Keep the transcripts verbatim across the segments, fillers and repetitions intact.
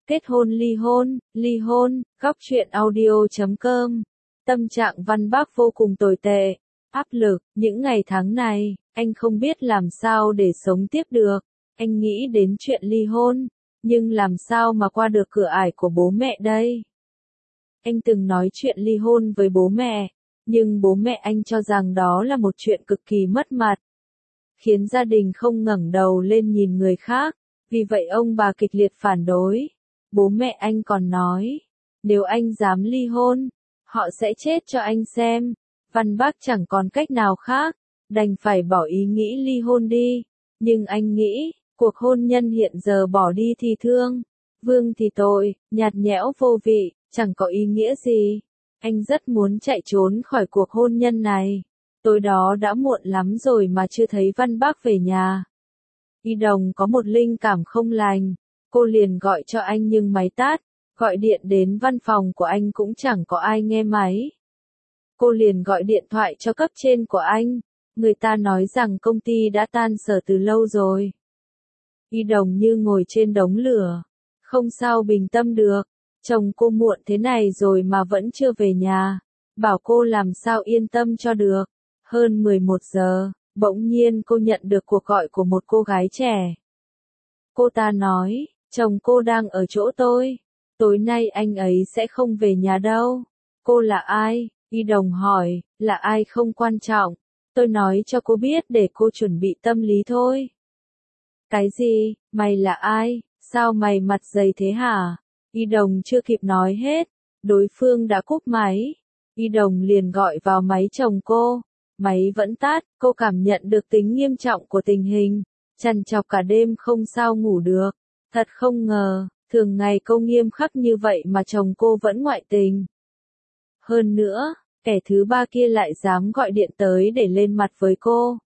Kết hôn ly hôn, ly hôn, góc truyện audio chấm com. Tâm trạng Văn Bác vô cùng tồi tệ, áp lực, những ngày tháng này, anh không biết làm sao để sống tiếp được. Anh nghĩ đến chuyện ly hôn, nhưng làm sao mà qua được cửa ải của bố mẹ đây? Anh từng nói chuyện ly hôn với bố mẹ, nhưng bố mẹ anh cho rằng đó là một chuyện cực kỳ mất mặt, khiến gia đình không ngẩng đầu lên nhìn người khác, vì vậy ông bà kịch liệt phản đối. Bố mẹ anh còn nói, nếu anh dám ly hôn, họ sẽ chết cho anh xem. Văn Bác chẳng còn cách nào khác, đành phải bỏ ý nghĩ ly hôn đi. Nhưng anh nghĩ, cuộc hôn nhân hiện giờ bỏ đi thì thương, vương thì tội, nhạt nhẽo vô vị, chẳng có ý nghĩa gì. Anh rất muốn chạy trốn khỏi cuộc hôn nhân này. Tối đó đã muộn lắm rồi mà chưa thấy Văn Bác về nhà. Y Đồng có một linh cảm không lành, cô liền gọi cho anh nhưng máy tắt, gọi điện đến văn phòng của anh cũng chẳng có ai nghe máy. Cô liền gọi điện thoại cho cấp trên của anh, người ta nói rằng công ty đã tan sở từ lâu rồi. Y Đồng như ngồi trên đống lửa, không sao bình tâm được, chồng cô muộn thế này rồi mà vẫn chưa về nhà, bảo cô làm sao yên tâm cho được. Hơn mười một giờ, bỗng nhiên cô nhận được cuộc gọi của một cô gái trẻ. Cô ta nói, chồng cô đang ở chỗ tôi, tối nay anh ấy sẽ không về nhà đâu. Cô là ai? Y Đồng hỏi, là ai không quan trọng, tôi nói cho cô biết để cô chuẩn bị tâm lý thôi. Cái gì, mày là ai, sao mày mặt dày thế hả? Y Đồng chưa kịp nói hết, đối phương đã cúp máy. Y Đồng liền gọi vào máy chồng cô, máy vẫn tắt, cô cảm nhận được tính nghiêm trọng của tình hình, trằn trọc cả đêm không sao ngủ được. Thật không ngờ, thường ngày cô nghiêm khắc như vậy mà chồng cô vẫn ngoại tình. Hơn nữa, kẻ thứ ba kia lại dám gọi điện tới để lên mặt với cô.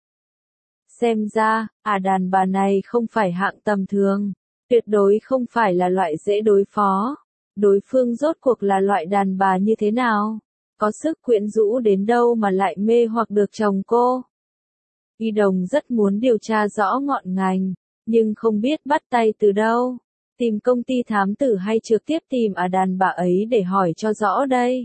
Xem ra, à đàn bà này không phải hạng tầm thường, tuyệt đối không phải là loại dễ đối phó. Đối phương rốt cuộc là loại đàn bà như thế nào? Có sức quyến rũ đến đâu mà lại mê hoặc được chồng cô? Y Đồng rất muốn điều tra rõ ngọn ngành, nhưng không biết bắt tay từ đâu. Tìm công ty thám tử hay trực tiếp tìm à đàn bà ấy để hỏi cho rõ đây.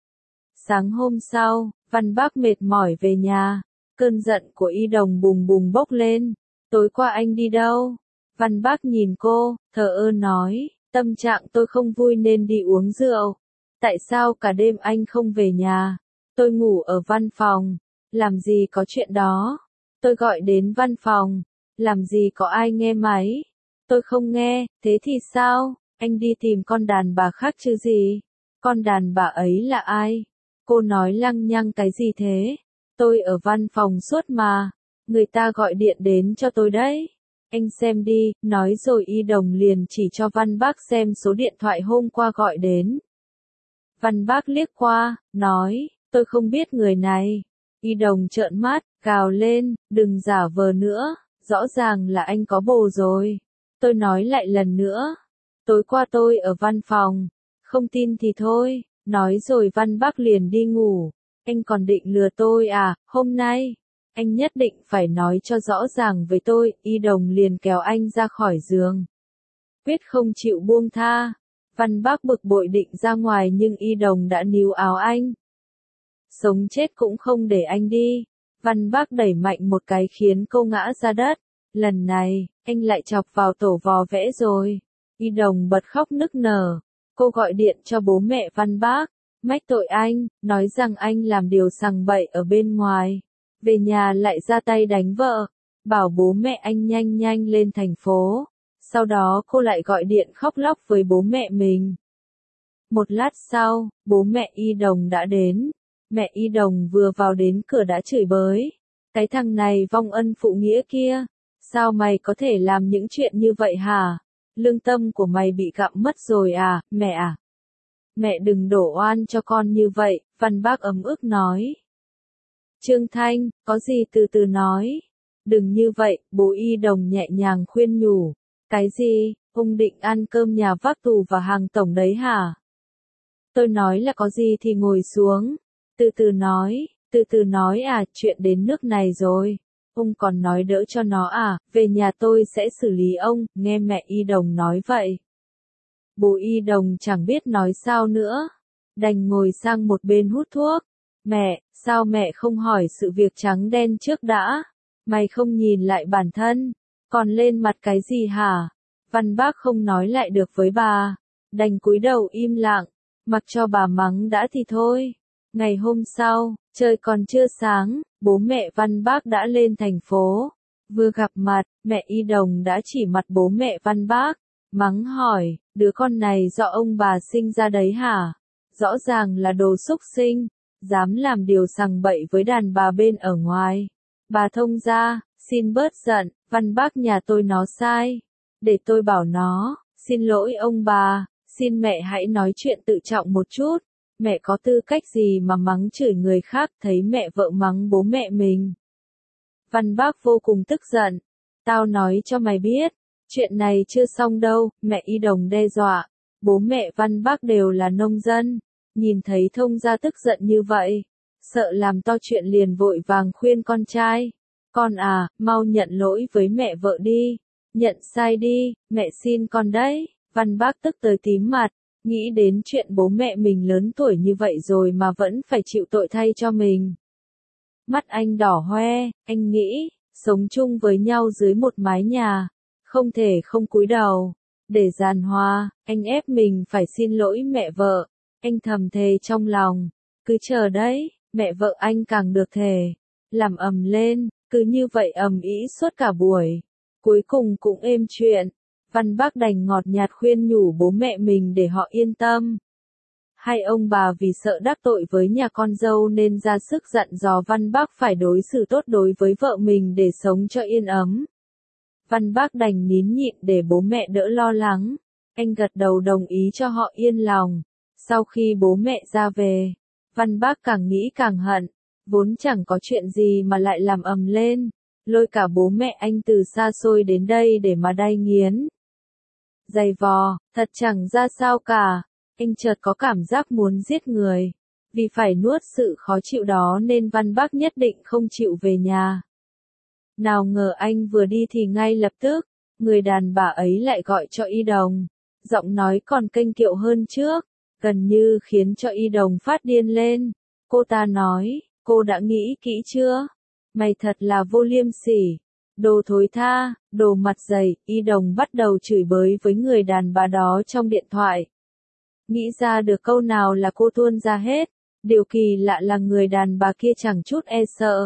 Sáng hôm sau, Văn Bác mệt mỏi về nhà, cơn giận của Y Đồng bùng bùng bốc lên. Tối qua anh đi đâu? Văn Bác nhìn cô, thờ ơ nói, tâm trạng tôi không vui nên đi uống rượu. Tại sao cả đêm anh không về nhà? Tôi ngủ ở văn phòng. Làm gì có chuyện đó? Tôi gọi đến văn phòng. Làm gì có ai nghe máy? Tôi không nghe, thế thì sao? Anh đi tìm con đàn bà khác chứ gì? Con đàn bà ấy là ai? Cô nói lăng nhăng cái gì thế? Tôi ở văn phòng suốt mà. Người ta gọi điện đến cho tôi đấy. Anh xem đi, nói rồi Y Đồng liền chỉ cho Văn Bác xem số điện thoại hôm qua gọi đến. Văn Bác liếc qua, nói, tôi không biết người này. Y Đồng trợn mắt, gào lên, đừng giả vờ nữa, rõ ràng là anh có bồ rồi. Tôi nói lại lần nữa, tối qua tôi ở văn phòng, không tin thì thôi, nói rồi Văn Bác liền đi ngủ. Anh còn định lừa tôi à, hôm nay, anh nhất định phải nói cho rõ ràng với tôi. Y Đồng liền kéo anh ra khỏi giường, quyết không chịu buông tha. Văn Bác bực bội định ra ngoài nhưng Y Đồng đã níu áo anh. Sống chết cũng không để anh đi. Văn Bác đẩy mạnh một cái khiến cô ngã ra đất. Lần này, anh lại chọc vào tổ vò vẽ rồi. Y Đồng bật khóc nức nở. Cô gọi điện cho bố mẹ Văn Bác, mách tội anh, nói rằng anh làm điều sằng bậy ở bên ngoài. Về nhà lại ra tay đánh vợ, bảo bố mẹ anh nhanh nhanh lên thành phố. Sau đó cô lại gọi điện khóc lóc với bố mẹ mình. Một lát sau, bố mẹ Y Đồng đã đến. Mẹ Y Đồng vừa vào đến cửa đã chửi bới. Cái thằng này vong ân phụ nghĩa kia. Sao mày có thể làm những chuyện như vậy hả? Lương tâm của mày bị gặm mất rồi à, mẹ à? Mẹ đừng đổ oan cho con như vậy, Văn Bác ấm ức nói. Trương Thanh, có gì từ từ nói. Đừng như vậy, bố Y Đồng nhẹ nhàng khuyên nhủ. Cái gì, ông định ăn cơm nhà vác tù và hàng tổng đấy hả? Tôi nói là có gì thì ngồi xuống. Từ từ nói, từ từ nói à, chuyện đến nước này rồi. Ông còn nói đỡ cho nó à, về nhà tôi sẽ xử lý ông, nghe mẹ Y Đồng nói vậy. Bố Y Đồng chẳng biết nói sao nữa, đành ngồi sang một bên hút thuốc. Mẹ, sao mẹ không hỏi sự việc trắng đen trước đã? Mày không nhìn lại bản thân, còn lên mặt cái gì hả? Văn Bác không nói lại được với bà, đành cúi đầu im lặng, mặc cho bà mắng đã thì thôi. Ngày hôm sau, trời còn chưa sáng, bố mẹ Văn Bác đã lên thành phố. Vừa gặp mặt, mẹ Y Đồng đã chỉ mặt bố mẹ Văn Bác, mắng hỏi, đứa con này do ông bà sinh ra đấy hả? Rõ ràng là đồ xúc sinh, dám làm điều sằng bậy với đàn bà bên ở ngoài. Bà thông gia, xin bớt giận, Văn Bác nhà tôi nó sai. Để tôi bảo nó, xin lỗi ông bà, xin mẹ hãy nói chuyện tự trọng một chút. Mẹ có tư cách gì mà mắng chửi người khác, thấy mẹ vợ mắng bố mẹ mình. Văn Bác vô cùng tức giận. Tao nói cho mày biết, chuyện này chưa xong đâu, mẹ Y Đồng đe dọa. Bố mẹ Văn Bác đều là nông dân, nhìn thấy thông gia tức giận như vậy, sợ làm to chuyện liền vội vàng khuyên con trai. Con à, mau nhận lỗi với mẹ vợ đi, nhận sai đi, mẹ xin con đấy. Văn Bác tức tới tím mặt, nghĩ đến chuyện bố mẹ mình lớn tuổi như vậy rồi mà vẫn phải chịu tội thay cho mình. Mắt anh đỏ hoe, anh nghĩ, sống chung với nhau dưới một mái nhà, không thể không cúi đầu. Để giàn hòa, anh ép mình phải xin lỗi mẹ vợ. Anh thầm thề trong lòng, cứ chờ đấy, mẹ vợ anh càng được thề. Làm ầm lên, cứ như vậy ầm ĩ suốt cả buổi. Cuối cùng cũng êm chuyện. Văn Bác đành ngọt nhạt khuyên nhủ bố mẹ mình để họ yên tâm. Hai ông bà vì sợ đắc tội với nhà con dâu nên ra sức dặn dò Văn Bác phải đối xử tốt đối với vợ mình để sống cho yên ấm. Văn Bác đành nín nhịn để bố mẹ đỡ lo lắng. Anh gật đầu đồng ý cho họ yên lòng. Sau khi bố mẹ ra về, Văn Bác càng nghĩ càng hận, vốn chẳng có chuyện gì mà lại làm ầm lên, lôi cả bố mẹ anh từ xa xôi đến đây để mà đay nghiến. Giày vò, thật chẳng ra sao cả, anh chợt có cảm giác muốn giết người. Vì phải nuốt sự khó chịu đó nên Văn Bác nhất định không chịu về nhà. Nào ngờ anh vừa đi thì ngay lập tức, người đàn bà ấy lại gọi cho Y Đồng, giọng nói còn kênh kiệu hơn trước, gần như khiến cho Y Đồng phát điên lên. Cô ta nói, cô đã nghĩ kỹ chưa? Mày thật là vô liêm sỉ, đồ thối tha, đồ mặt dày. Y Đồng bắt đầu chửi bới với người đàn bà đó trong điện thoại. Nghĩ ra được câu nào là cô tuôn ra hết, điều kỳ lạ là người đàn bà kia chẳng chút e sợ.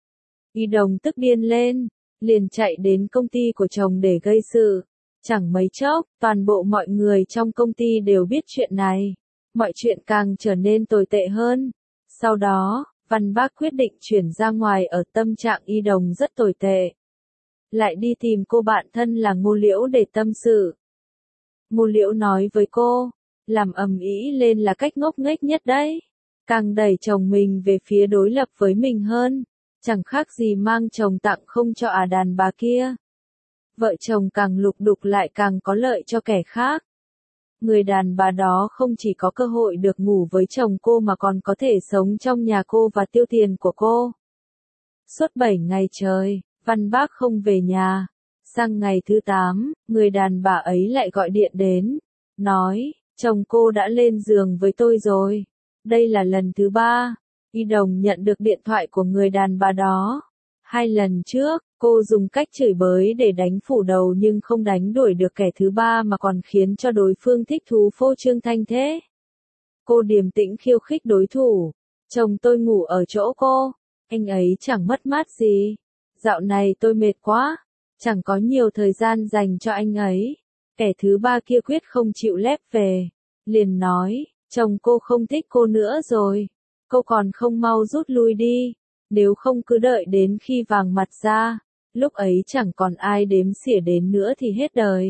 Y Đồng tức điên lên, liền chạy đến công ty của chồng để gây sự. Chẳng mấy chốc, toàn bộ mọi người trong công ty đều biết chuyện này. Mọi chuyện càng trở nên tồi tệ hơn. Sau đó, Văn Bác quyết định chuyển ra ngoài ở tâm trạng Y Đồng rất tồi tệ. Lại đi tìm cô bạn thân là Ngô Liễu để tâm sự. Ngô Liễu nói với cô, làm ầm ĩ lên là cách ngốc nghếch nhất đấy. Càng đẩy chồng mình về phía đối lập với mình hơn. Chẳng khác gì mang chồng tặng không cho à đàn bà kia. Vợ chồng càng lục đục lại càng có lợi cho kẻ khác. Người đàn bà đó không chỉ có cơ hội được ngủ với chồng cô mà còn có thể sống trong nhà cô và tiêu tiền của cô. Suốt bảy ngày trời, Văn Bác không về nhà. Sang ngày thứ tám, người đàn bà ấy lại gọi điện đến. Nói, chồng cô đã lên giường với tôi rồi. Đây là lần thứ ba. Y Đồng nhận được điện thoại của người đàn bà đó. Hai lần trước, cô dùng cách chửi bới để đánh phủ đầu nhưng không đánh đuổi được kẻ thứ ba mà còn khiến cho đối phương thích thú phô trương thanh thế. Cô điềm tĩnh khiêu khích đối thủ. Chồng tôi ngủ ở chỗ cô. Anh ấy chẳng mất mát gì. Dạo này tôi mệt quá. Chẳng có nhiều thời gian dành cho anh ấy. Kẻ thứ ba kia quyết không chịu lép về. Liền nói, chồng cô không thích cô nữa rồi. Cô còn không mau rút lui đi. Nếu không cứ đợi đến khi vàng mặt ra, lúc ấy chẳng còn ai đếm xỉa đến nữa thì hết đời.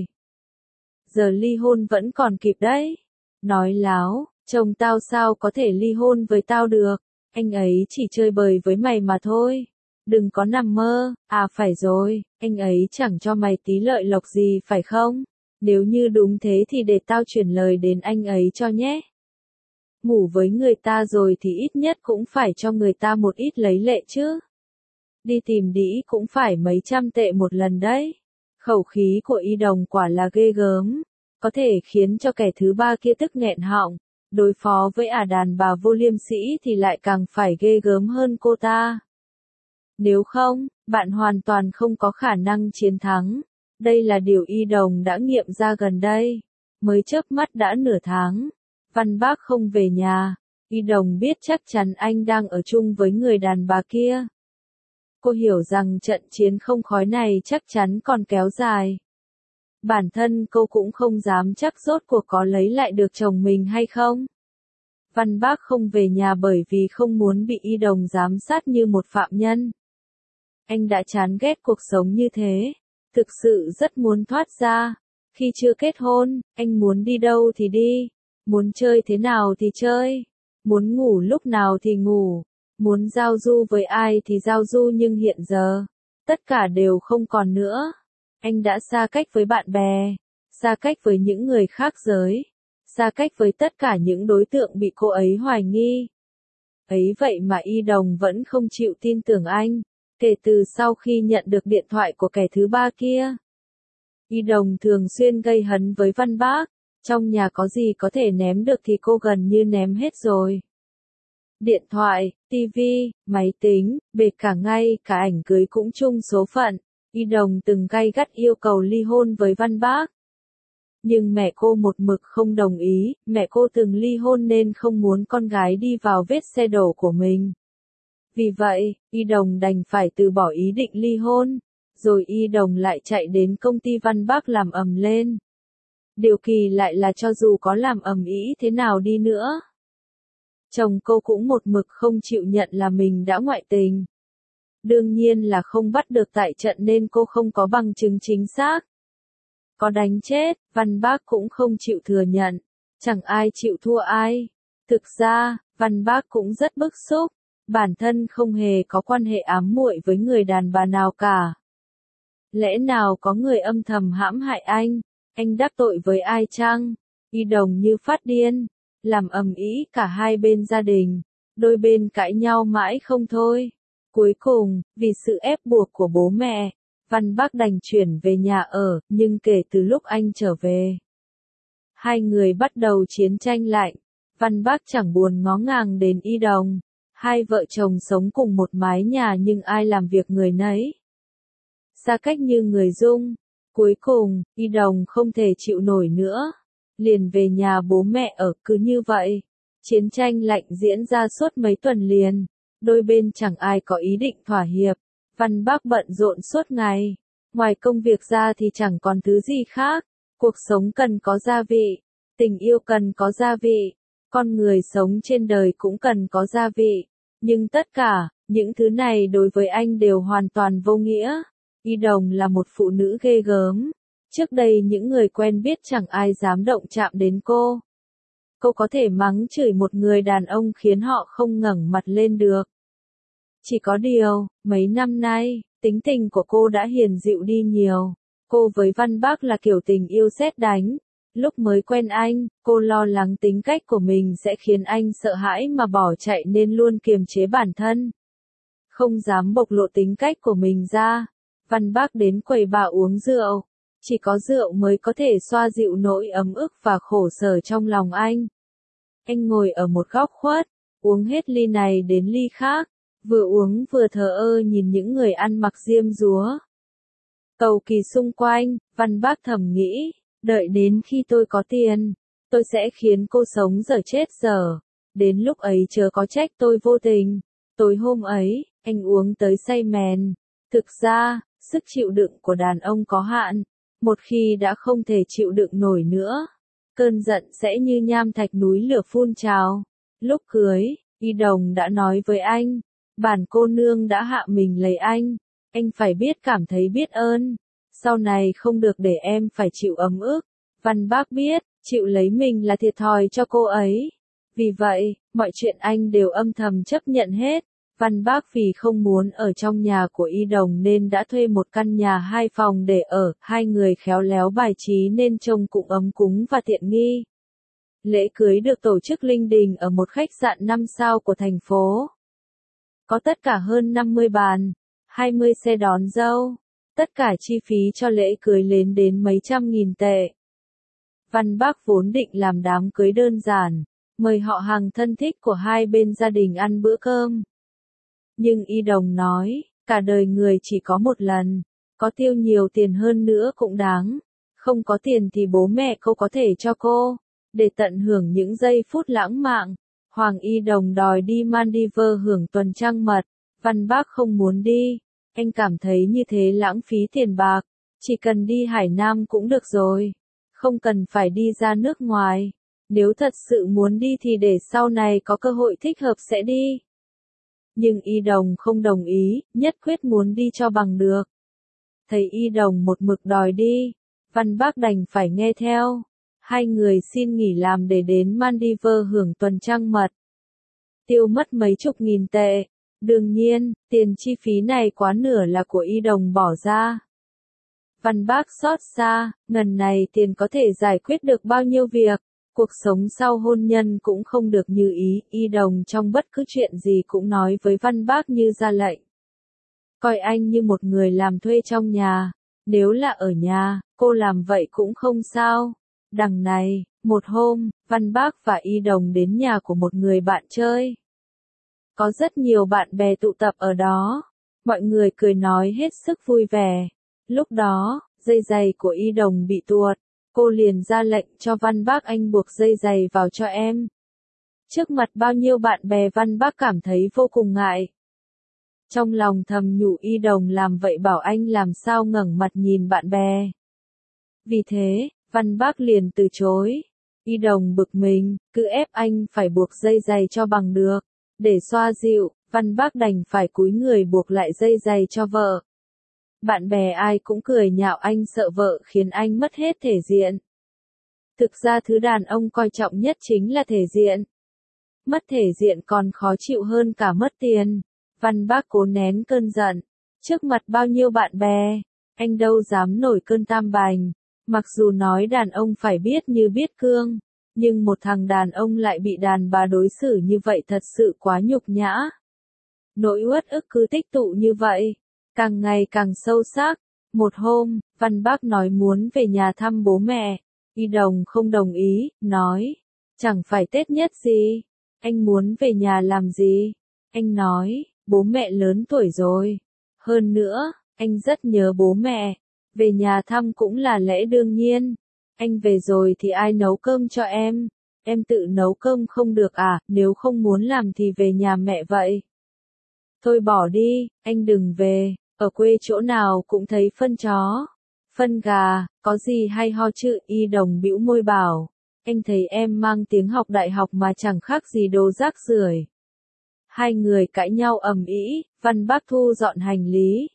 Giờ ly hôn vẫn còn kịp đấy. Nói láo, chồng tao sao có thể ly hôn với tao được, anh ấy chỉ chơi bời với mày mà thôi. Đừng có nằm mơ, à phải rồi, anh ấy chẳng cho mày tí lợi lộc gì phải không? Nếu như đúng thế thì để tao chuyển lời đến anh ấy cho nhé. Ngủ với người ta rồi thì ít nhất cũng phải cho người ta một ít lấy lệ chứ. Đi tìm đĩ cũng phải mấy trăm tệ một lần đấy. Khẩu khí của Y Đồng quả là ghê gớm. có thể khiến cho kẻ thứ ba kia tức nghẹn họng, đối phó với ả đàn bà vô liêm sỉ thì lại càng phải ghê gớm hơn cô ta. Nếu không, bạn hoàn toàn không có khả năng chiến thắng. Đây là điều Y Đồng đã nghiệm ra gần đây. Mới chớp mắt đã nửa tháng, Văn Bác không về nhà. Y Đồng biết chắc chắn anh đang ở chung với người đàn bà kia. Cô hiểu rằng trận chiến không khói này chắc chắn còn kéo dài. Bản thân cô cũng không dám chắc rốt cuộc có lấy lại được chồng mình hay không. Văn Bác không về nhà bởi vì không muốn bị Y Đồng giám sát như một phạm nhân. Anh đã chán ghét cuộc sống như thế, thực sự rất muốn thoát ra. Khi chưa kết hôn, anh muốn đi đâu thì đi, muốn chơi thế nào thì chơi, muốn ngủ lúc nào thì ngủ, muốn giao du với ai thì giao du, nhưng hiện giờ, tất cả đều không còn nữa. Anh đã xa cách với bạn bè, xa cách với những người khác giới, xa cách với tất cả những đối tượng bị cô ấy hoài nghi. Ấy vậy mà Y Đồng vẫn không chịu tin tưởng anh, kể từ sau khi nhận được điện thoại của kẻ thứ ba kia. Y Đồng thường xuyên gây hấn với Văn Bác, trong nhà có gì có thể ném được thì cô gần như ném hết rồi. Điện thoại, tivi, máy tính, bệt cả ngay cả ảnh cưới cũng chung số phận. Y Đồng từng gay gắt yêu cầu ly hôn với Văn Bác. Nhưng mẹ cô một mực không đồng ý, mẹ cô từng ly hôn nên không muốn con gái đi vào vết xe đổ của mình. Vì vậy, Y Đồng đành phải từ bỏ ý định ly hôn, rồi Y Đồng lại chạy đến công ty Văn Bác làm ầm lên. Điều kỳ lại là cho dù có làm ầm ĩ thế nào đi nữa, chồng cô cũng một mực không chịu nhận là mình đã ngoại tình. Đương nhiên là không bắt được tại trận nên cô không có bằng chứng chính xác. Có đánh chết, Văn Bác cũng không chịu thừa nhận, chẳng ai chịu thua ai. Thực ra, Văn Bác cũng rất bức xúc, bản thân không hề có quan hệ ám muội với người đàn bà nào cả. Lẽ nào có người âm thầm hãm hại anh, anh đắc tội với ai chăng? Y Đồng như phát điên, làm ầm ĩ cả hai bên gia đình, đôi bên cãi nhau mãi không thôi. Cuối cùng, vì sự ép buộc của bố mẹ, Văn Bác đành chuyển về nhà ở, nhưng kể từ lúc anh trở về, hai người bắt đầu chiến tranh lạnh. Văn Bác chẳng buồn ngó ngàng đến Y Đồng, hai vợ chồng sống cùng một mái nhà nhưng ai làm việc người nấy. Xa cách như người dưng. Cuối cùng, Y Đồng không thể chịu nổi nữa, liền về nhà bố mẹ ở. Cứ như vậy, chiến tranh lạnh diễn ra suốt mấy tuần liền, đôi bên chẳng ai có ý định thỏa hiệp. Văn Bác bận rộn suốt ngày, ngoài công việc ra thì chẳng còn thứ gì khác. Cuộc sống cần có gia vị, tình yêu cần có gia vị, con người sống trên đời cũng cần có gia vị, nhưng tất cả những thứ này đối với anh đều hoàn toàn vô nghĩa. Y Đồng là một phụ nữ ghê gớm. Trước đây những người quen biết chẳng ai dám động chạm đến cô. Cô có thể mắng chửi một người đàn ông khiến họ không ngẩng mặt lên được. Chỉ có điều, mấy năm nay, tính tình của cô đã hiền dịu đi nhiều. Cô với Văn Bác là kiểu tình yêu sét đánh. Lúc mới quen anh, cô lo lắng tính cách của mình sẽ khiến anh sợ hãi mà bỏ chạy nên luôn kiềm chế bản thân, không dám bộc lộ tính cách của mình ra. Văn Bác đến quầy bar uống rượu, chỉ có rượu mới có thể xoa dịu nỗi ấm ức và khổ sở trong lòng anh. Anh ngồi ở một góc khuất, uống hết ly này đến ly khác, vừa uống vừa thờ ơ nhìn những người ăn mặc diêm dúa cầu kỳ xung quanh. Văn Bác thầm nghĩ, đợi đến khi tôi có tiền, tôi sẽ khiến cô sống dở chết dở. Đến lúc ấy chớ có trách tôi vô tình. Tối hôm ấy, anh uống tới say mèn. Thực ra, sức chịu đựng của đàn ông có hạn. Một khi đã không thể chịu đựng nổi nữa, cơn giận sẽ như nham thạch núi lửa phun trào. Lúc cưới, Y Đồng đã nói với anh, bản cô nương đã hạ mình lấy anh, anh phải biết cảm thấy biết ơn. Sau này không được để em phải chịu ấm ức. Văn Bác biết, chịu lấy mình là thiệt thòi cho cô ấy. Vì vậy, mọi chuyện anh đều âm thầm chấp nhận hết. Văn Bác vì không muốn ở trong nhà của Y Đồng nên đã thuê một căn nhà hai phòng để ở. Hai người khéo léo bài trí nên trông cũng ấm cúng và tiện nghi. Lễ cưới được tổ chức linh đình ở một khách sạn năm sao của thành phố. Có tất cả hơn năm mươi bàn, hai mươi xe đón dâu. Tất cả chi phí cho lễ cưới lên đến mấy trăm nghìn tệ. Văn Bác vốn định làm đám cưới đơn giản, mời họ hàng thân thích của hai bên gia đình ăn bữa cơm. Nhưng Y Đồng nói, cả đời người chỉ có một lần, có tiêu nhiều tiền hơn nữa cũng đáng, không có tiền thì bố mẹ cô có thể cho cô, để tận hưởng những giây phút lãng mạn. Hoàng Y Đồng đòi đi Maldives hưởng tuần trăng mật, Văn Bác không muốn đi, anh cảm thấy như thế lãng phí tiền bạc, chỉ cần đi Hải Nam cũng được rồi, không cần phải đi ra nước ngoài, nếu thật sự muốn đi thì để sau này có cơ hội thích hợp sẽ đi. Nhưng Y Đồng không đồng ý, nhất quyết muốn đi cho bằng được. Thấy Y Đồng một mực đòi đi, Văn Bác đành phải nghe theo. Hai người xin nghỉ làm để đến Maldives hưởng tuần trăng mật. Tiêu mất mấy chục nghìn tệ. Đương nhiên, tiền chi phí này quá nửa là của Y Đồng bỏ ra. Văn Bác xót xa, ngần này tiền có thể giải quyết được bao nhiêu việc. Cuộc sống sau hôn nhân cũng không được như ý, Y Đồng trong bất cứ chuyện gì cũng nói với Văn Bác như ra lệnh. Coi anh như một người làm thuê trong nhà, nếu là ở nhà, cô làm vậy cũng không sao. Đằng này, một hôm, Văn Bác và Y Đồng đến nhà của một người bạn chơi. Có rất nhiều bạn bè tụ tập ở đó, mọi người cười nói hết sức vui vẻ. Lúc đó, dây giày của Y Đồng bị tuột, cô liền ra lệnh cho Văn Bác anh buộc dây giày vào cho em. Trước mặt bao nhiêu bạn bè Văn Bác cảm thấy vô cùng ngại. Trong lòng thầm nhủ Y Đồng làm vậy bảo anh làm sao ngẩng mặt nhìn bạn bè. Vì thế, Văn Bác liền từ chối. Y Đồng bực mình, cứ ép anh phải buộc dây giày cho bằng được. Để xoa dịu, Văn Bác đành phải cúi người buộc lại dây giày cho vợ. Bạn bè ai cũng cười nhạo anh sợ vợ khiến anh mất hết thể diện. Thực ra thứ đàn ông coi trọng nhất chính là thể diện. Mất thể diện còn khó chịu hơn cả mất tiền. Văn Bác cố nén cơn giận. Trước mặt bao nhiêu bạn bè, anh đâu dám nổi cơn tam bành. Mặc dù nói đàn ông phải biết như biết cương, nhưng một thằng đàn ông lại bị đàn bà đối xử như vậy thật sự quá nhục nhã. Nỗi uất ức cứ tích tụ như vậy, càng ngày càng sâu sắc. Một hôm, Văn Bác nói muốn về nhà thăm bố mẹ. Y Đồng không đồng ý, nói, chẳng phải Tết nhất gì, anh muốn về nhà làm gì? Anh nói, bố mẹ lớn tuổi rồi. Hơn nữa, anh rất nhớ bố mẹ. Về nhà thăm cũng là lẽ đương nhiên. Anh về rồi thì ai nấu cơm cho em? Em tự nấu cơm không được à, nếu không muốn làm thì về nhà mẹ vậy. Thôi bỏ đi, anh đừng về, ở quê chỗ nào cũng thấy phân chó, phân gà, có gì hay ho chứ? Y Đồng bĩu môi bảo, anh thấy em mang tiếng học đại học mà chẳng khác gì đồ rác rưởi. Hai người cãi nhau ầm ĩ, Văn Bác thu dọn hành lý.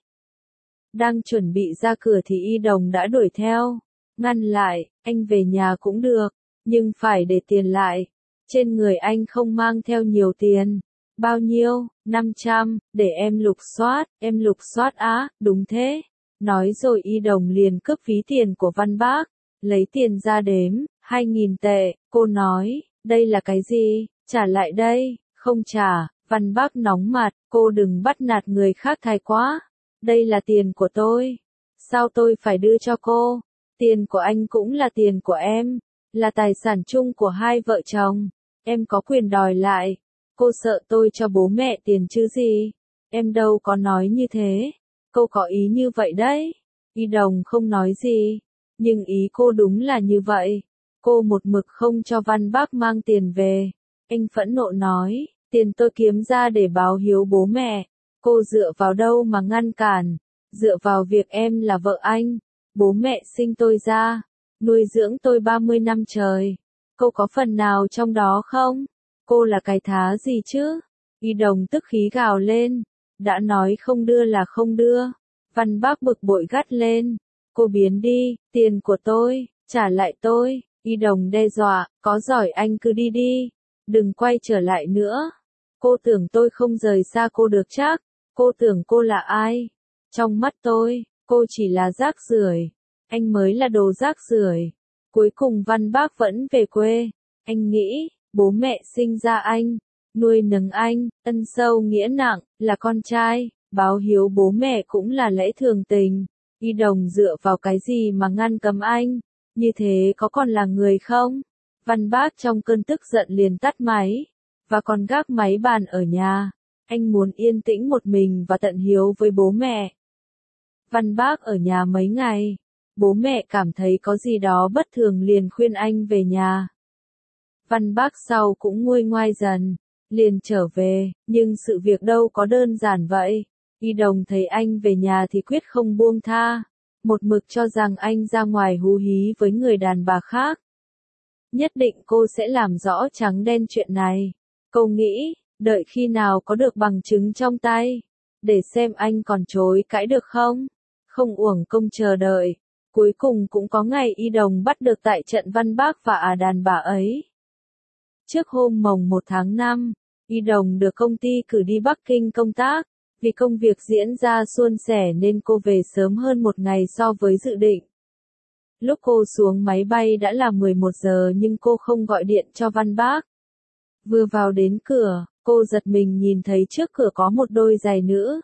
Đang chuẩn bị ra cửa thì Y Đồng đã đuổi theo, ngăn lại, anh về nhà cũng được, nhưng phải để tiền lại. Trên người anh không mang theo nhiều tiền. Bao nhiêu? năm trăm, để em lục soát, em lục soát á, đúng thế. Nói rồi Y Đồng liền cướp ví tiền của Văn Bác, lấy tiền ra đếm, hai nghìn tệ, cô nói, đây là cái gì, trả lại đây, không trả, Văn Bác nóng mặt, cô đừng bắt nạt người khác thái quá, đây là tiền của tôi, sao tôi phải đưa cho cô, tiền của anh cũng là tiền của em, là tài sản chung của hai vợ chồng, em có quyền đòi lại. Cô sợ tôi cho bố mẹ tiền chứ gì? Em đâu có nói như thế. Cô có ý như vậy đấy. Y Đồng không nói gì. Nhưng ý cô đúng là như vậy. Cô một mực không cho Văn Bác mang tiền về. Anh phẫn nộ nói, tiền tôi kiếm ra để báo hiếu bố mẹ. Cô dựa vào đâu mà ngăn cản? Dựa vào việc em là vợ anh. Bố mẹ sinh tôi ra. Nuôi dưỡng tôi ba mươi năm trời. Cô có phần nào trong đó không? Cô là cái thá gì chứ? Y Đồng tức khí gào lên. Đã nói không đưa là không đưa. Văn Bác bực bội gắt lên. Cô biến đi, tiền của tôi, trả lại tôi. Y Đồng đe dọa, có giỏi anh cứ đi đi. Đừng quay trở lại nữa. Cô tưởng tôi không rời xa cô được chắc. Cô tưởng cô là ai? Trong mắt tôi, cô chỉ là rác rưởi. Anh mới là đồ rác rưởi. Cuối cùng Văn Bác vẫn về quê. Anh nghĩ, bố mẹ sinh ra anh, nuôi nấng anh, ân sâu nghĩa nặng, là con trai, báo hiếu bố mẹ cũng là lẽ thường tình. Y Đồng dựa vào cái gì mà ngăn cấm anh? Như thế có còn là người không? Văn Bác trong cơn tức giận liền tắt máy, và còn gác máy bàn ở nhà. Anh muốn yên tĩnh một mình và tận hiếu với bố mẹ. Văn Bác ở nhà mấy ngày, bố mẹ cảm thấy có gì đó bất thường liền khuyên anh về nhà. Văn Bác sau cũng nguôi ngoai dần, liền trở về, nhưng sự việc đâu có đơn giản vậy. Y Đồng thấy anh về nhà thì quyết không buông tha, một mực cho rằng anh ra ngoài hú hí với người đàn bà khác. Nhất định cô sẽ làm rõ trắng đen chuyện này. Cô nghĩ, đợi khi nào có được bằng chứng trong tay, để xem anh còn chối cãi được không. Không uổng công chờ đợi, cuối cùng cũng có ngày Y Đồng bắt được tại trận Văn Bác và à đàn bà ấy. Trước hôm mồng một tháng năm, Y Đồng được công ty cử đi Bắc Kinh công tác, vì công việc diễn ra suôn sẻ nên cô về sớm hơn một ngày so với dự định. Lúc cô xuống máy bay đã là mười một giờ nhưng cô không gọi điện cho Văn Bác. Vừa vào đến cửa, cô giật mình nhìn thấy trước cửa có một đôi giày nữ.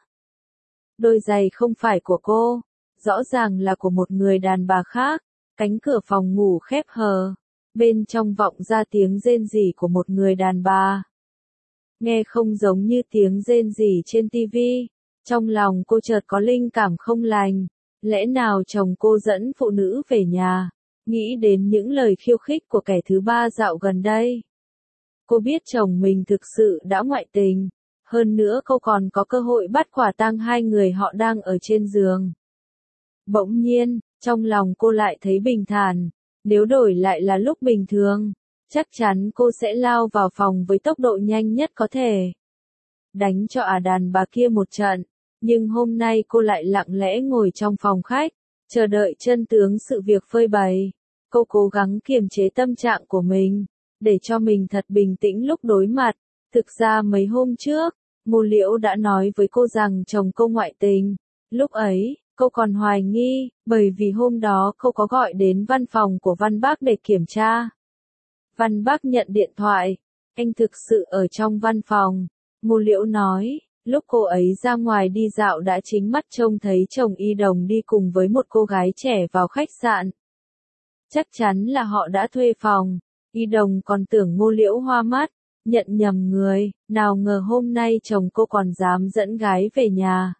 Đôi giày không phải của cô, rõ ràng là của một người đàn bà khác. Cánh cửa phòng ngủ khép hờ, bên trong vọng ra tiếng rên rỉ của một người đàn bà. Nghe không giống như tiếng rên rỉ trên tivi, trong lòng cô chợt có linh cảm không lành. Lẽ nào chồng cô dẫn phụ nữ về nhà, nghĩ đến những lời khiêu khích của kẻ thứ ba dạo gần đây. Cô biết chồng mình thực sự đã ngoại tình, hơn nữa cô còn có cơ hội bắt quả tang hai người họ đang ở trên giường. Bỗng nhiên, trong lòng cô lại thấy bình thản, nếu đổi lại là lúc bình thường, chắc chắn cô sẽ lao vào phòng với tốc độ nhanh nhất có thể. Đánh cho à đàn bà kia một trận. Nhưng hôm nay cô lại lặng lẽ ngồi trong phòng khách, chờ đợi chân tướng sự việc phơi bày. Cô cố gắng kiềm chế tâm trạng của mình, để cho mình thật bình tĩnh lúc đối mặt. Thực ra mấy hôm trước, Ngô Liễu đã nói với cô rằng chồng cô ngoại tình. Lúc ấy, cô còn hoài nghi, bởi vì hôm đó cô có gọi đến văn phòng của Văn Bác để kiểm tra. Văn Bác nhận điện thoại, anh thực sự ở trong văn phòng. Ngô Liễu nói, lúc cô ấy ra ngoài đi dạo đã chính mắt trông thấy chồng Y Đồng đi cùng với một cô gái trẻ vào khách sạn. Chắc chắn là họ đã thuê phòng. Y Đồng còn tưởng Ngô Liễu hoa mắt, nhận nhầm người, nào ngờ hôm nay chồng cô còn dám dẫn gái về nhà.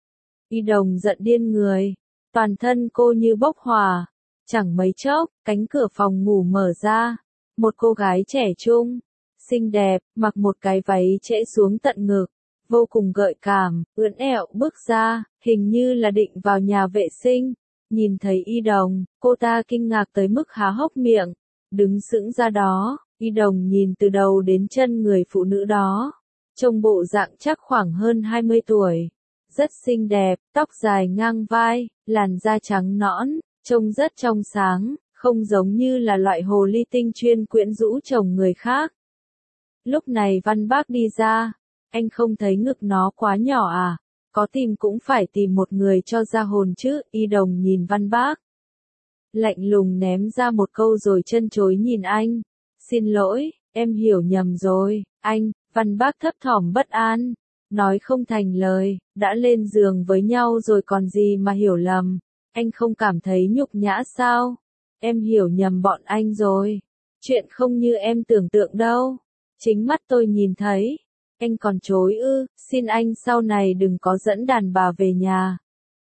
Y Đồng giận điên người, toàn thân cô như bốc hỏa. Chẳng mấy chốc, cánh cửa phòng ngủ mở ra, một cô gái trẻ trung, xinh đẹp, mặc một cái váy trễ xuống tận ngực, vô cùng gợi cảm, ưỡn ẹo bước ra, hình như là định vào nhà vệ sinh. Nhìn thấy Y Đồng, cô ta kinh ngạc tới mức há hốc miệng, đứng sững ra đó. Y Đồng nhìn từ đầu đến chân người phụ nữ đó, trông bộ dạng chắc khoảng hơn hai mươi tuổi, rất xinh đẹp, tóc dài ngang vai, làn da trắng nõn, trông rất trong sáng, không giống như là loại hồ ly tinh chuyên quyến rũ chồng người khác. Lúc này Văn Bác đi ra, anh không thấy ngực nó quá nhỏ à, có tìm cũng phải tìm một người cho ra hồn chứ. Y Đồng nhìn Văn Bác, lạnh lùng ném ra một câu rồi chân chối nhìn anh. Xin lỗi, em hiểu nhầm rồi, anh. Văn Bác thấp thỏm bất an, nói không thành lời, đã lên giường với nhau rồi còn gì mà hiểu lầm, anh không cảm thấy nhục nhã sao? Em hiểu nhầm bọn anh rồi, chuyện không như em tưởng tượng đâu, chính mắt tôi nhìn thấy. Anh còn chối ư? Xin anh sau này đừng có dẫn đàn bà về nhà.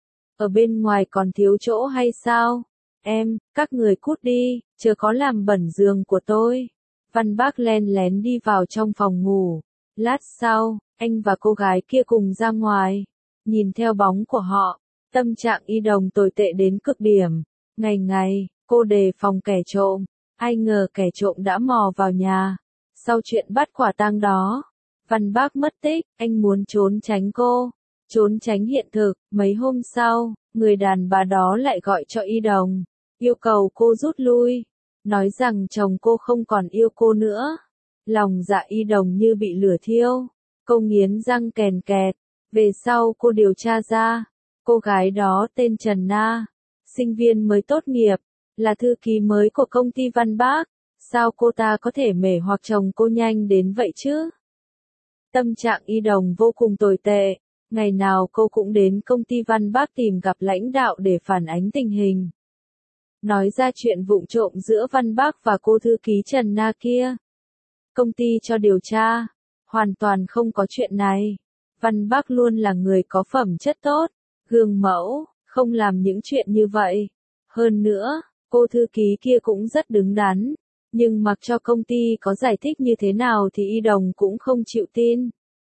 Ở bên ngoài còn thiếu chỗ hay sao? Em, các người cút đi, chớ có làm bẩn giường của tôi. Văn Bác len lén đi vào trong phòng ngủ. Lát sau, anh và cô gái kia cùng ra ngoài. Nhìn theo bóng của họ, tâm trạng Y Đồng tồi tệ đến cực điểm. Ngày ngày, cô đề phòng kẻ trộm. Ai ngờ kẻ trộm đã mò vào nhà. Sau chuyện bắt quả tang đó, Văn Bác mất tích, anh muốn trốn tránh cô, trốn tránh hiện thực. Mấy hôm sau, người đàn bà đó lại gọi cho Y Đồng, yêu cầu cô rút lui, nói rằng chồng cô không còn yêu cô nữa. Lòng dạ Y Đồng như bị lửa thiêu, cô nghiến răng kèn kẹt. Về sau cô điều tra ra, cô gái đó tên Trần Na, sinh viên mới tốt nghiệp, là thư ký mới của công ty Văn Bác. Sao cô ta có thể mể hoặc chồng cô nhanh đến vậy chứ? Tâm trạng Y Đồng vô cùng tồi tệ, ngày nào cô cũng đến công ty Văn Bác tìm gặp lãnh đạo để phản ánh tình hình. nói ra chuyện vụng trộm giữa Văn Bác và cô thư ký Trần Na kia. Công ty cho điều tra, hoàn toàn không có chuyện này. Văn Bác luôn là người có phẩm chất tốt, gương mẫu, không làm những chuyện như vậy. Hơn nữa, cô thư ký kia cũng rất đứng đắn, nhưng mặc cho công ty có giải thích như thế nào thì Y Đồng cũng không chịu tin.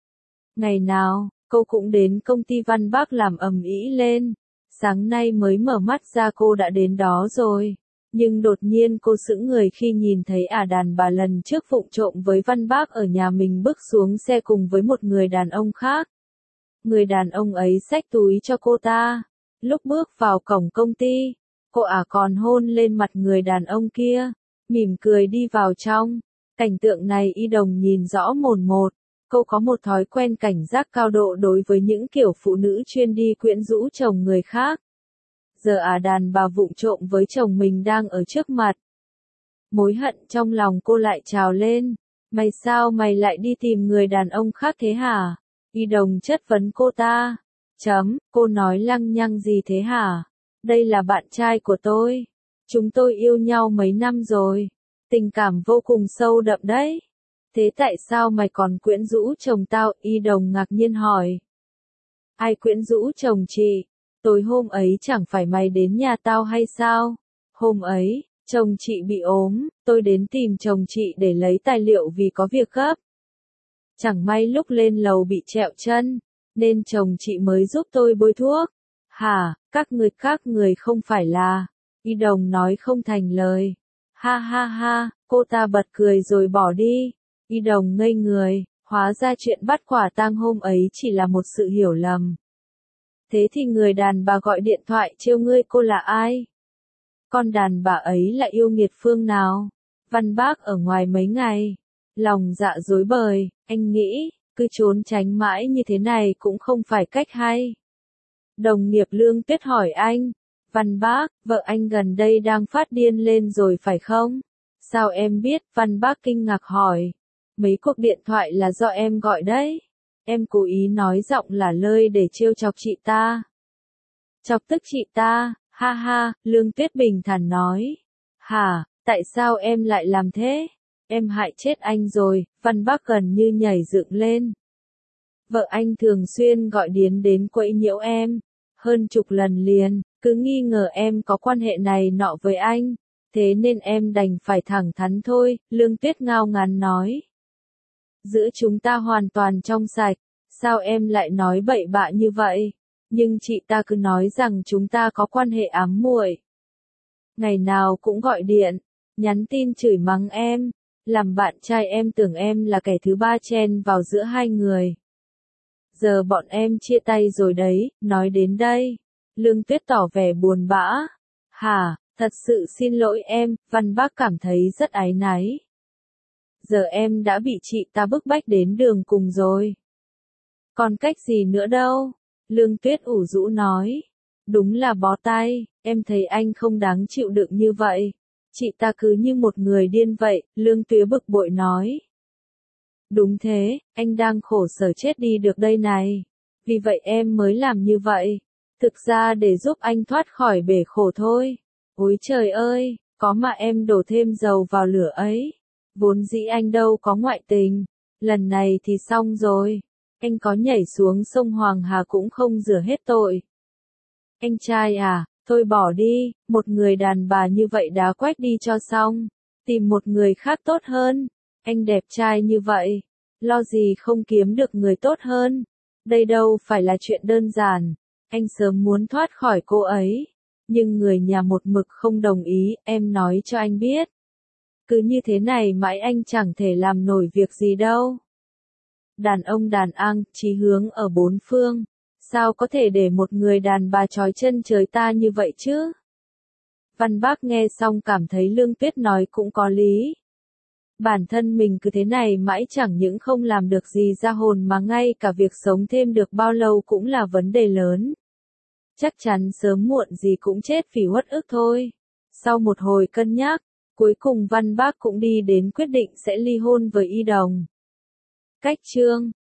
Ngày nào, cô cũng đến công ty Văn Bác làm ầm ĩ lên. Sáng nay mới mở mắt ra cô đã đến đó rồi. Nhưng đột nhiên cô sững người khi nhìn thấy ả đàn bà lần trước vụng trộm với Văn Bác ở nhà mình bước xuống xe cùng với một người đàn ông khác. Người đàn ông ấy xách túi cho cô ta. Lúc bước vào cổng công ty, cô ả còn hôn lên mặt người đàn ông kia, mỉm cười đi vào trong. Cảnh tượng này Y Đồng nhìn rõ mồn một. Cô có một thói quen cảnh giác cao độ đối với những kiểu phụ nữ chuyên đi quyến rũ chồng người khác. Giờ ả đàn bà vụng trộm với chồng mình đang ở trước mặt. Mối hận trong lòng cô lại trào lên. Mày sao mày lại đi tìm người đàn ông khác thế hả? Y Đồng chất vấn cô ta. Chấm, cô nói lăng nhăng gì thế hả? Đây là bạn trai của tôi. Chúng tôi yêu nhau mấy năm rồi. Tình cảm vô cùng sâu đậm đấy. Thế tại sao mày còn quyến rũ chồng tao? Y Đồng ngạc nhiên hỏi. Ai quyến rũ chồng chị? Tối hôm ấy chẳng phải mày đến nhà tao hay sao? Hôm ấy, chồng chị bị ốm, tôi đến tìm chồng chị để lấy tài liệu vì có việc gấp. Chẳng may lúc lên lầu bị trẹo chân, nên chồng chị mới giúp tôi bôi thuốc. Hả, các người các người không phải là... Y Đồng nói không thành lời. Ha ha ha, cô ta bật cười rồi bỏ đi. Y Đồng ngây người, hóa ra chuyện bắt quả tang hôm ấy chỉ là một sự hiểu lầm. Thế thì người đàn bà gọi điện thoại trêu ngươi cô là ai? Con đàn bà ấy là yêu nghiệt phương nào? Văn Bác ở ngoài mấy ngày. Lòng dạ rối bời, anh nghĩ, cứ trốn tránh mãi như thế này cũng không phải cách hay. Đồng nghiệp Lương Tuyết hỏi anh. Văn Bác, vợ anh gần đây đang phát điên lên rồi phải không? Sao em biết? Văn Bác kinh ngạc hỏi. Mấy cuộc điện thoại là do em gọi đấy. Em cố ý nói giọng là lơi để trêu chọc chị ta. Chọc tức chị ta, ha ha, Lương Tuyết bình thản nói. Hả, tại sao em lại làm thế? Em hại chết anh rồi, Văn Bác gần như nhảy dựng lên. Vợ anh thường xuyên gọi điến đến quấy nhiễu em. Hơn chục lần liền, cứ nghi ngờ em có quan hệ này nọ với anh. Thế nên em đành phải thẳng thắn thôi, Lương Tuyết ngao ngán nói. Giữa chúng ta hoàn toàn trong sạch, sao em lại nói bậy bạ như vậy? Nhưng chị ta cứ nói rằng chúng ta có quan hệ ám muội. Ngày nào cũng gọi điện, nhắn tin chửi mắng em, làm bạn trai em tưởng em là kẻ thứ ba chen vào giữa hai người. Giờ bọn em chia tay rồi đấy, nói đến đây. Lương Tuyết tỏ vẻ buồn bã. Hả, thật sự xin lỗi em, Văn Bác cảm thấy rất áy náy. Giờ em đã bị chị ta bức bách đến đường cùng rồi. Còn cách gì nữa đâu? Lương Tuyết ủ rũ nói. Đúng là bó tay, em thấy anh không đáng chịu đựng như vậy. Chị ta cứ như một người điên vậy, Lương Tuyết bực bội nói. Đúng thế, anh đang khổ sở chết đi được đây này. Vì vậy em mới làm như vậy. Thực ra để giúp anh thoát khỏi bể khổ thôi. Ôi trời ơi, có mà em đổ thêm dầu vào lửa ấy. Vốn dĩ anh đâu có ngoại tình. Lần này thì xong rồi. Anh có nhảy xuống sông Hoàng Hà cũng không rửa hết tội. Anh trai à, thôi bỏ đi, một người đàn bà như vậy đá quách đi cho xong. Tìm một người khác tốt hơn. Anh đẹp trai như vậy. Lo gì không kiếm được người tốt hơn. Đây đâu phải là chuyện đơn giản. Anh sớm muốn thoát khỏi cô ấy. Nhưng người nhà một mực không đồng ý, em nói cho anh biết. Cứ như thế này mãi anh chẳng thể làm nổi việc gì đâu. Đàn ông đàn ang, chí hướng ở bốn phương. Sao có thể để một người đàn bà trói chân trời ta như vậy chứ? Văn Bác nghe xong cảm thấy Lương Tuyết nói cũng có lý. Bản thân mình cứ thế này mãi chẳng những không làm được gì ra hồn mà ngay cả việc sống thêm được bao lâu cũng là vấn đề lớn. Chắc chắn sớm muộn gì cũng chết vì uất ức thôi. Sau một hồi cân nhắc, cuối cùng Văn Bác cũng đi đến quyết định sẽ ly hôn với Y Đồng. Cách chương